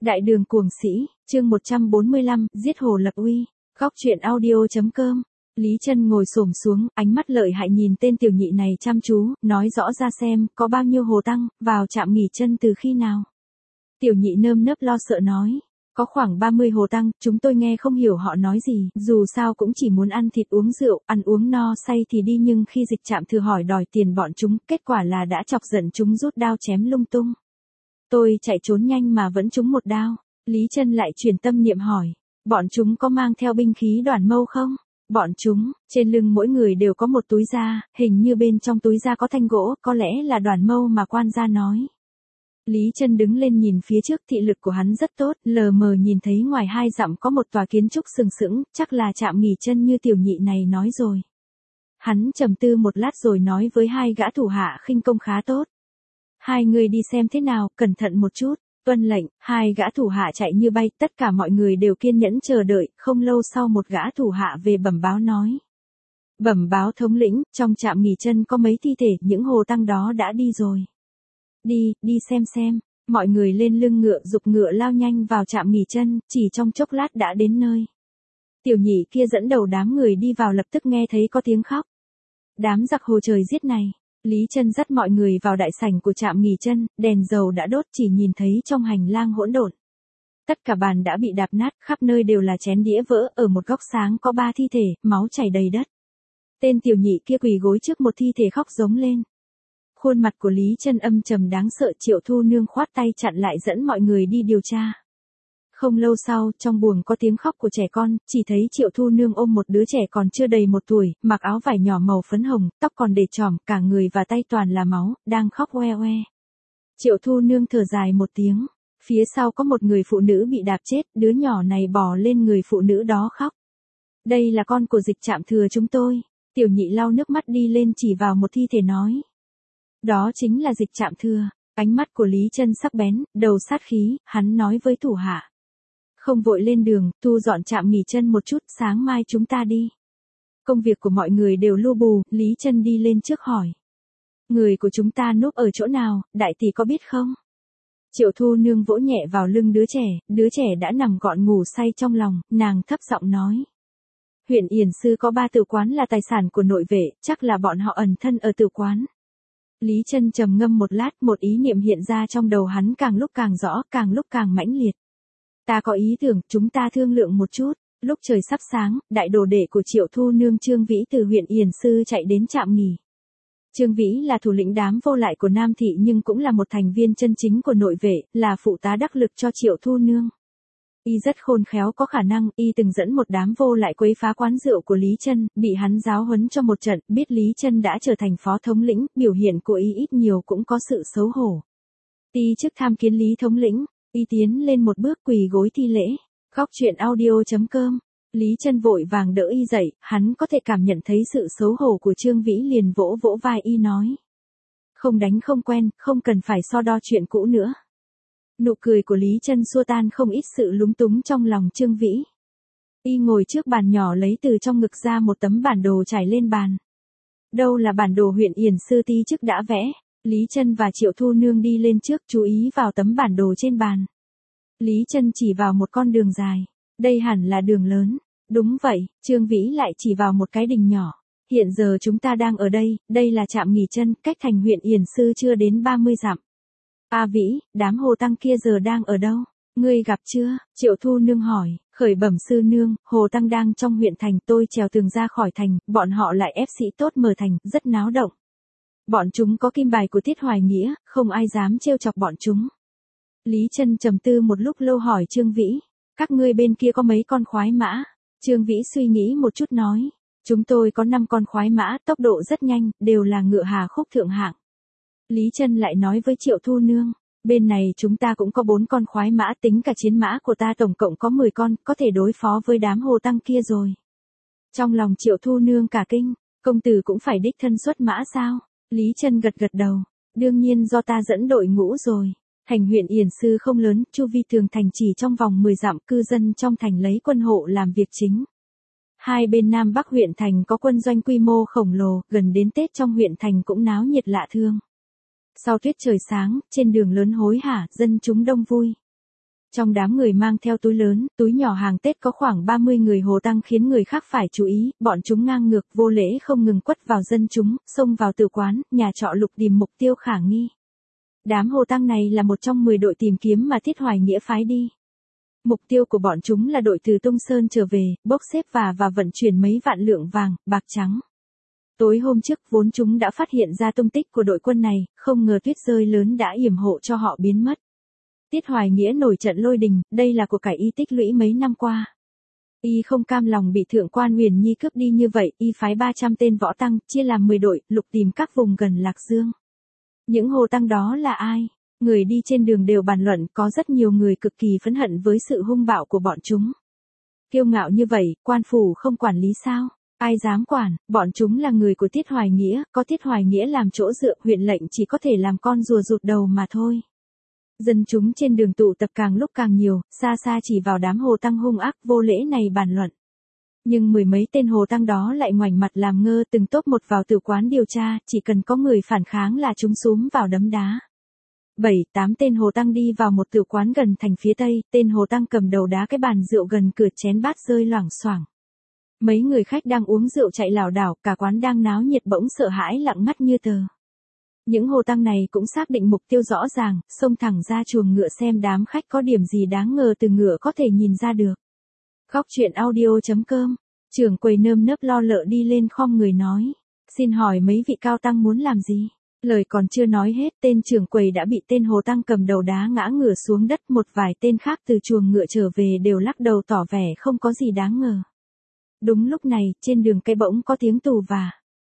Đại đường cuồng sĩ, chương 145, giết Hồ Lập Uy. Góc truyện audio.com. Lý Chân ngồi xổm xuống, ánh mắt lợi hại nhìn tên tiểu nhị này chăm chú, nói rõ ra xem, có bao nhiêu hồ tăng, vào trạm nghỉ chân từ khi nào. Tiểu nhị nơm nớp lo sợ nói, có khoảng 30 hồ tăng, chúng tôi nghe không hiểu họ nói gì, dù sao cũng chỉ muốn ăn thịt uống rượu, ăn uống no say thì đi, nhưng khi dịch trạm thừa hỏi đòi tiền bọn chúng, kết quả là đã chọc giận chúng rút đao chém lung tung. Tôi chạy trốn nhanh mà vẫn trúng một đao. Lý Chân lại truyền tâm niệm hỏi, bọn chúng có mang theo binh khí đoản mâu không? Bọn chúng, trên lưng mỗi người đều có một túi da, hình như bên trong túi da có thanh gỗ, có lẽ là đoản mâu mà quan gia nói. Lý Chân đứng lên nhìn phía trước, thị lực của hắn rất tốt, lờ mờ nhìn thấy ngoài 2 dặm có một tòa kiến trúc sừng sững, chắc là trạm nghỉ chân như tiểu nhị này nói rồi. Hắn trầm tư một lát rồi nói với 2 gã thủ hạ khinh công khá tốt. 2 người đi xem thế nào, cẩn thận một chút. Tuân lệnh, 2 gã thủ hạ chạy như bay, tất cả mọi người đều kiên nhẫn chờ đợi, không lâu sau một gã thủ hạ về bẩm báo nói. Bẩm báo thống lĩnh, trong trạm nghỉ chân có mấy thi thể, những hồ tăng đó đã đi rồi. Đi xem. Mọi người lên lưng ngựa giục ngựa lao nhanh vào trạm nghỉ chân, chỉ trong chốc lát đã đến nơi. Tiểu nhị kia dẫn đầu đám người đi vào, lập tức nghe thấy có tiếng khóc. Đám giặc hồ trời giết này. Lý Chân dắt mọi người vào đại sảnh của trạm nghỉ chân, đèn dầu đã đốt, chỉ nhìn thấy trong hành lang hỗn độn. Tất cả bàn đã bị đạp nát, khắp nơi đều là chén đĩa vỡ, ở một góc sáng có 3 thi thể, máu chảy đầy đất. Tên tiểu nhị kia quỳ gối trước một thi thể khóc giống lên. Khuôn mặt của Lý Chân âm trầm đáng sợ, Triệu Thu Nương khoát tay chặn lại dẫn mọi người đi điều tra. Không lâu sau, trong buồng có tiếng khóc của trẻ con, chỉ thấy Triệu Thu Nương ôm một đứa trẻ còn chưa đầy 1 tuổi, mặc áo vải nhỏ màu phấn hồng, tóc còn để tròm, cả người và tay toàn là máu, đang khóc oe oe. Triệu Thu Nương thở dài một tiếng, phía sau có một người phụ nữ bị đạp chết, đứa nhỏ này bò lên người phụ nữ đó khóc. Đây là con của dịch trạm thừa chúng tôi. Tiểu nhị lau nước mắt đi lên chỉ vào một thi thể nói. Đó chính là dịch trạm thừa. Ánh mắt của Lý Chân sắc bén, đầu sát khí, hắn nói với thủ hạ. Không vội lên đường, thu dọn trạm nghỉ chân một chút, sáng mai chúng ta đi. Công việc của mọi người đều lu bù, Lý Chân đi lên trước hỏi. Người của chúng ta núp ở chỗ nào, đại tỷ có biết không? Triệu Thu Nương vỗ nhẹ vào lưng đứa trẻ đã nằm gọn ngủ say trong lòng, nàng thấp giọng nói. Huyện Yển Sư có 3 tử quán là tài sản của nội vệ, chắc là bọn họ ẩn thân ở tử quán. Lý Chân trầm ngâm một lát, một ý niệm hiện ra trong đầu hắn, càng lúc càng rõ, càng lúc càng mãnh liệt. Ta có ý tưởng, chúng ta thương lượng một chút. Lúc trời sắp sáng, đại đồ đệ của Triệu Thu Nương Trương Vĩ từ huyện Yển Sư chạy đến trạm nghỉ. Trương Vĩ là thủ lĩnh đám vô lại của Nam Thị, nhưng cũng là một thành viên chân chính của nội vệ, là phụ tá đắc lực cho Triệu Thu Nương. Y rất khôn khéo, có khả năng, y từng dẫn một đám vô lại quấy phá quán rượu của Lý Chân, bị hắn giáo huấn cho một trận, biết Lý Chân đã trở thành phó thống lĩnh, biểu hiện của y ít nhiều cũng có sự xấu hổ. Ti trước tham kiến Lý thống lĩnh. Y tiến lên một bước quỳ gối thi lễ. Góc truyện audio.com. Lý Chân vội vàng đỡ y dậy, hắn có thể cảm nhận thấy sự xấu hổ của Trương Vĩ, liền vỗ vỗ vai y nói. Không đánh không quen, không cần phải so đo chuyện cũ nữa. Nụ cười của Lý Chân xua tan không ít sự lúng túng trong lòng Trương Vĩ. Y ngồi trước bàn nhỏ lấy từ trong ngực ra một tấm bản đồ trải lên bàn. Đâu là bản đồ huyện Yển Sư Ti trước đã vẽ. Lý Chân và Triệu Thu Nương đi lên trước, chú ý vào tấm bản đồ trên bàn. Lý Chân chỉ vào một con đường dài. Đây hẳn là đường lớn. Đúng vậy, Trương Vĩ lại chỉ vào một cái đình nhỏ. Hiện giờ chúng ta đang ở đây, đây là trạm nghỉ chân, cách thành huyện Yển Sư chưa đến 30 dặm. A Vĩ, đám hồ tăng kia giờ đang ở đâu? Ngươi gặp chưa? Triệu Thu Nương hỏi. Khởi bẩm sư nương, hồ tăng đang trong huyện thành, tôi trèo tường ra khỏi thành, bọn họ lại ép sĩ tốt mở thành, rất náo động. Bọn chúng có kim bài của Tiết Hoài Nghĩa, không ai dám trêu chọc bọn chúng. Lý Chân trầm tư một lúc lâu hỏi Trương Vĩ, các ngươi bên kia có mấy con khoái mã? Trương Vĩ suy nghĩ một chút nói, chúng tôi có 5 con khoái mã, tốc độ rất nhanh, đều là ngựa Hà Khúc thượng hạng. Lý Chân lại nói với Triệu Thu Nương, bên này chúng ta cũng có 4 con khoái mã, tính cả chiến mã của ta tổng cộng có 10 con, có thể đối phó với đám hồ tăng kia rồi. Trong lòng Triệu Thu Nương cả kinh, công tử cũng phải đích thân xuất mã sao? Lý Chân gật gật đầu, đương nhiên do ta dẫn đội ngũ rồi. Thành huyện Yển Sư không lớn, chu vi tường thành chỉ trong vòng 10 dặm, cư dân trong thành lấy quân hộ làm việc chính. 2 bên Nam Bắc huyện thành có quân doanh quy mô khổng lồ, gần đến Tết trong huyện thành cũng náo nhiệt lạ thường. Sau tuyết trời sáng, trên đường lớn hối hả, dân chúng đông vui. Trong đám người mang theo túi lớn, túi nhỏ hàng Tết có khoảng 30 người Hồ Tăng khiến người khác phải chú ý, bọn chúng ngang ngược vô lễ không ngừng quất vào dân chúng, xông vào tử quán, nhà trọ lục tìm mục tiêu khả nghi. Đám Hồ Tăng này là một trong 10 đội tìm kiếm mà Thiết Hoài Nghĩa phái đi. Mục tiêu của bọn chúng là đội từ Tung Sơn trở về, bốc xếp và vận chuyển mấy vạn lượng vàng, bạc trắng. Tối hôm trước vốn chúng đã phát hiện ra tung tích của đội quân này, không ngờ tuyết rơi lớn đã yểm hộ cho họ biến mất. Tiết Hoài Nghĩa nổi trận lôi đình, đây là của cải y tích lũy mấy năm qua. Y không cam lòng bị thượng quan Huyền Nhi cướp đi như vậy, y phái 300 tên võ tăng, chia làm 10 đội, lục tìm các vùng gần Lạc Dương. Những Hồ Tăng đó là ai? Người đi trên đường đều bàn luận, có rất nhiều người cực kỳ phẫn hận với sự hung bạo của bọn chúng. Kiêu ngạo như vậy, quan phủ không quản lý sao? Ai dám quản, bọn chúng là người của Tiết Hoài Nghĩa, có Tiết Hoài Nghĩa làm chỗ dựa, huyện lệnh chỉ có thể làm con rùa rụt đầu mà thôi. Dân chúng trên đường tụ tập càng lúc càng nhiều, xa xa chỉ vào đám Hồ Tăng hung ác vô lễ này bàn luận. Nhưng 10 mấy tên Hồ Tăng đó lại ngoảnh mặt làm ngơ, từng tốp một vào tử quán điều tra, chỉ cần có người phản kháng là chúng xúm vào đấm đá. 7-8 tên Hồ Tăng đi vào một tử quán gần thành phía tây, tên Hồ Tăng cầm đầu đá cái bàn rượu gần cửa, chén bát rơi loảng xoảng. Mấy người khách đang uống rượu chạy lảo đảo, cả quán đang náo nhiệt bỗng sợ hãi lặng ngắt như tờ. Những Hồ Tăng này cũng xác định mục tiêu rõ ràng, xông thẳng ra chuồng ngựa xem đám khách có điểm gì đáng ngờ từ ngựa có thể nhìn ra được. Góc truyện audio.com, trưởng quầy nơm nớp lo lợ đi lên khom người nói. Xin hỏi mấy vị cao tăng muốn làm gì? Lời còn chưa nói hết, tên trưởng quầy đã bị tên Hồ Tăng cầm đầu đá ngã ngửa xuống đất. Một vài tên khác từ chuồng ngựa trở về đều lắc đầu tỏ vẻ không có gì đáng ngờ. Đúng lúc này, trên đường cây bỗng có tiếng tù và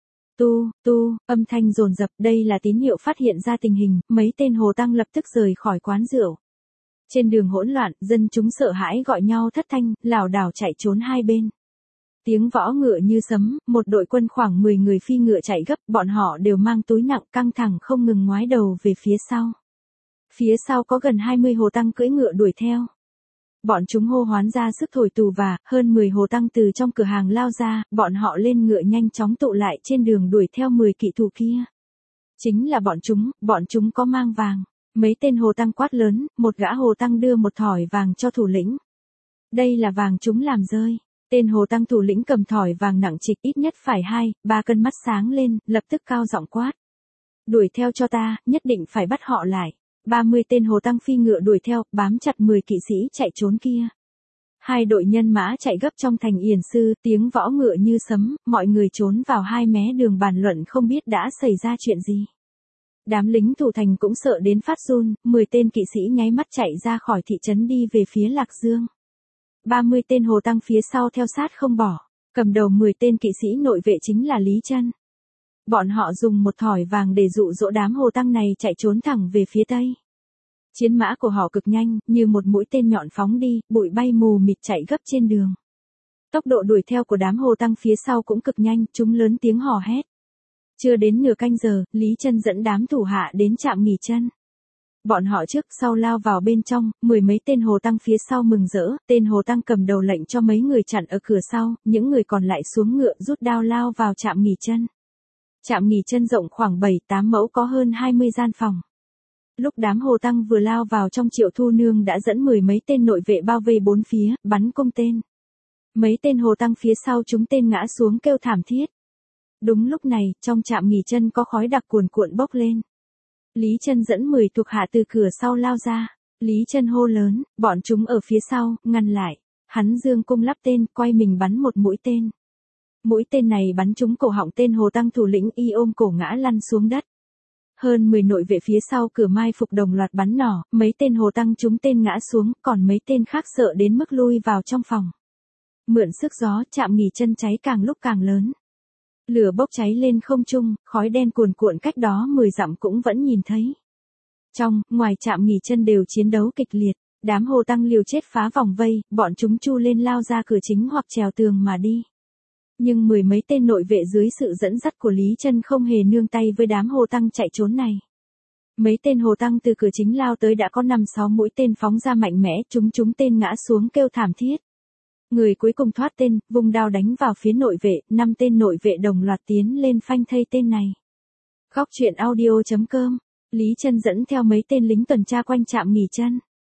tu, âm thanh dồn dập, đây là tín hiệu phát hiện ra tình hình, mấy tên Hồ Tăng lập tức rời khỏi quán rượu. Trên đường hỗn loạn, dân chúng sợ hãi gọi nhau thất thanh, lảo đảo chạy trốn hai bên. Tiếng võ ngựa như sấm, một đội quân khoảng 10 người phi ngựa chạy gấp, bọn họ đều mang túi nặng căng thẳng không ngừng ngoái đầu về phía sau. Phía sau có gần 20 Hồ Tăng cưỡi ngựa đuổi theo. Bọn chúng hô hoán ra sức thổi tù và, hơn 10 Hồ Tăng từ trong cửa hàng lao ra, bọn họ lên ngựa nhanh chóng tụ lại trên đường đuổi theo 10 kỵ thù kia. Chính là bọn chúng có mang vàng. Mấy tên Hồ Tăng quát lớn, một gã Hồ Tăng đưa một thỏi vàng cho thủ lĩnh. Đây là vàng chúng làm rơi. Tên Hồ Tăng thủ lĩnh cầm thỏi vàng nặng trịch ít nhất phải 2-3 cân, mắt sáng lên, lập tức cao giọng quát. Đuổi theo cho ta, nhất định phải bắt họ lại. 30 tên Hồ Tăng phi ngựa đuổi theo, bám chặt 10 kỵ sĩ chạy trốn kia. Hai đội nhân mã chạy gấp trong thành Yển Sư, tiếng võ ngựa như sấm, mọi người trốn vào hai mé đường bàn luận không biết đã xảy ra chuyện gì. Đám lính thủ thành cũng sợ đến phát run, 10 tên kỵ sĩ nháy mắt chạy ra khỏi thị trấn đi về phía Lạc Dương. 30 tên Hồ Tăng phía sau theo sát không bỏ, cầm đầu 10 tên kỵ sĩ nội vệ chính là Lý Chân. Bọn họ dùng một thỏi vàng để dụ dỗ đám Hồ Tăng này chạy trốn thẳng về phía tây. Chiến mã của họ cực nhanh, như một mũi tên nhọn phóng đi, bụi bay mù mịt chạy gấp trên đường. Tốc độ đuổi theo của đám Hồ Tăng phía sau cũng cực nhanh, chúng lớn tiếng hò hét. Chưa đến nửa canh giờ, Lý Chân dẫn đám thủ hạ đến trạm nghỉ chân. Bọn họ trước sau lao vào bên trong, 10 mấy tên Hồ Tăng phía sau mừng rỡ, tên Hồ Tăng cầm đầu lệnh cho mấy người chặn ở cửa sau, những người còn lại xuống ngựa rút đao lao vào trạm nghỉ chân. Trạm nghỉ chân rộng khoảng 7-8 mẫu có hơn 20 gian phòng. Lúc đám Hồ Tăng vừa lao vào trong, Triệu Thu Nương đã dẫn 10 mấy tên nội vệ bao vây bốn phía, bắn cung tên. Mấy tên Hồ Tăng phía sau chúng tên ngã xuống kêu thảm thiết. Đúng lúc này, trong trạm nghỉ chân có khói đặc cuồn cuộn bốc lên. Lý Chân dẫn 10 thuộc hạ từ cửa sau lao ra. Lý Chân hô lớn, bọn chúng ở phía sau, ngăn lại. Hắn giương cung lắp tên, quay mình bắn một mũi tên. Mũi tên này bắn trúng cổ họng tên Hồ Tăng thủ lĩnh, y ôm cổ ngã lăn xuống đất. Hơn 10 nội vệ phía sau cửa mai phục đồng loạt bắn nỏ, mấy tên Hồ Tăng trúng tên ngã xuống, còn mấy tên khác sợ đến mức lui vào trong phòng. Mượn sức gió, trạm nghỉ chân cháy càng lúc càng lớn. Lửa bốc cháy lên không trung, khói đen cuồn cuộn cách đó 10 dặm cũng vẫn nhìn thấy. Trong, ngoài trạm nghỉ chân đều chiến đấu kịch liệt, đám Hồ Tăng liều chết phá vòng vây, bọn chúng chu lên lao ra cửa chính hoặc trèo tường mà đi. Nhưng 10 mấy tên nội vệ dưới sự dẫn dắt của Lý Chân không hề nương tay với đám Hồ Tăng chạy trốn này. Mấy tên Hồ Tăng từ cửa chính lao tới đã có 5-6 mũi tên phóng ra mạnh mẽ, chúng tên ngã xuống kêu thảm thiết. Người cuối cùng thoát tên, vung đao đánh vào phía nội vệ, 5 tên nội vệ đồng loạt tiến lên phanh thây tên này. Góc truyện audio.com, Lý Chân dẫn theo mấy tên lính tuần tra quanh trạm nghỉ chân.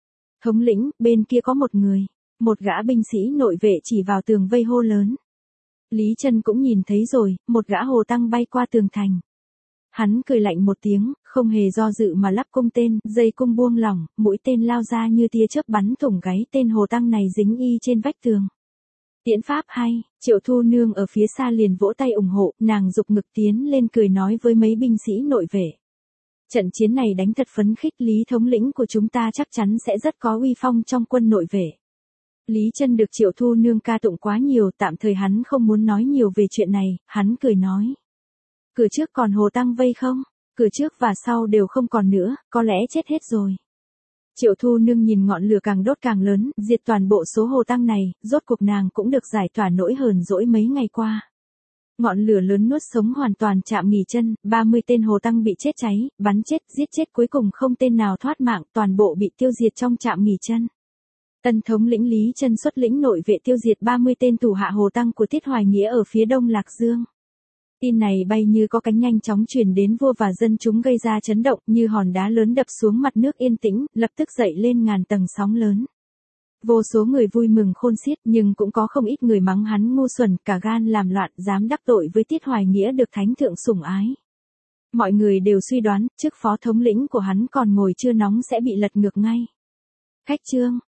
Thống lĩnh, bên kia có một người. Một gã binh sĩ nội vệ chỉ vào tường vây hô lớn. Lý Chân cũng nhìn thấy rồi, một gã hồ tăng bay qua tường thành. Hắn cười lạnh một tiếng, không hề do dự mà lắp cung tên, dây cung buông lỏng, mũi tên lao ra như tia chớp bắn thủng gáy tên hồ tăng này dính y trên vách tường. Tiễn pháp hay, Triệu Thu Nương ở phía xa liền vỗ tay ủng hộ, nàng giục ngực tiến lên cười nói với mấy binh sĩ nội vệ. Trận chiến này đánh thật phấn khích, Lý thống lĩnh của chúng ta chắc chắn sẽ rất có uy phong trong quân nội vệ. Lý Chân được Triệu Thu Nương ca tụng quá nhiều, tạm thời hắn không muốn nói nhiều về chuyện này, hắn cười nói. Cửa trước còn hồ tăng vây không? Cửa trước và sau đều không còn nữa, có lẽ chết hết rồi. Triệu Thu Nương nhìn ngọn lửa càng đốt càng lớn, diệt toàn bộ số hồ tăng này, rốt cuộc nàng cũng được giải tỏa nỗi hờn dỗi mấy ngày qua. Ngọn lửa lớn nuốt sống hoàn toàn Trạm Nghỉ Chân, 30 tên hồ tăng bị chết cháy, bắn chết, giết chết, cuối cùng không tên nào thoát mạng, toàn bộ bị tiêu diệt trong Trạm Nghỉ Chân. Tân thống lĩnh Lý Chân xuất lĩnh nội vệ tiêu diệt 30 tên thủ hạ hồ tăng của Tiết Hoài Nghĩa ở phía đông Lạc Dương. Tin này bay như có cánh nhanh chóng truyền đến vua và dân chúng, gây ra chấn động như hòn đá lớn đập xuống mặt nước yên tĩnh, lập tức dậy lên ngàn tầng sóng lớn. Vô số người vui mừng khôn xiết, nhưng cũng có không ít người mắng hắn ngu xuẩn, cả gan làm loạn, dám đắc tội với Tiết Hoài Nghĩa được thánh thượng sủng ái. Mọi người đều suy đoán, chức phó thống lĩnh của hắn còn ngồi chưa nóng sẽ bị lật ngược ngay. Khách trương,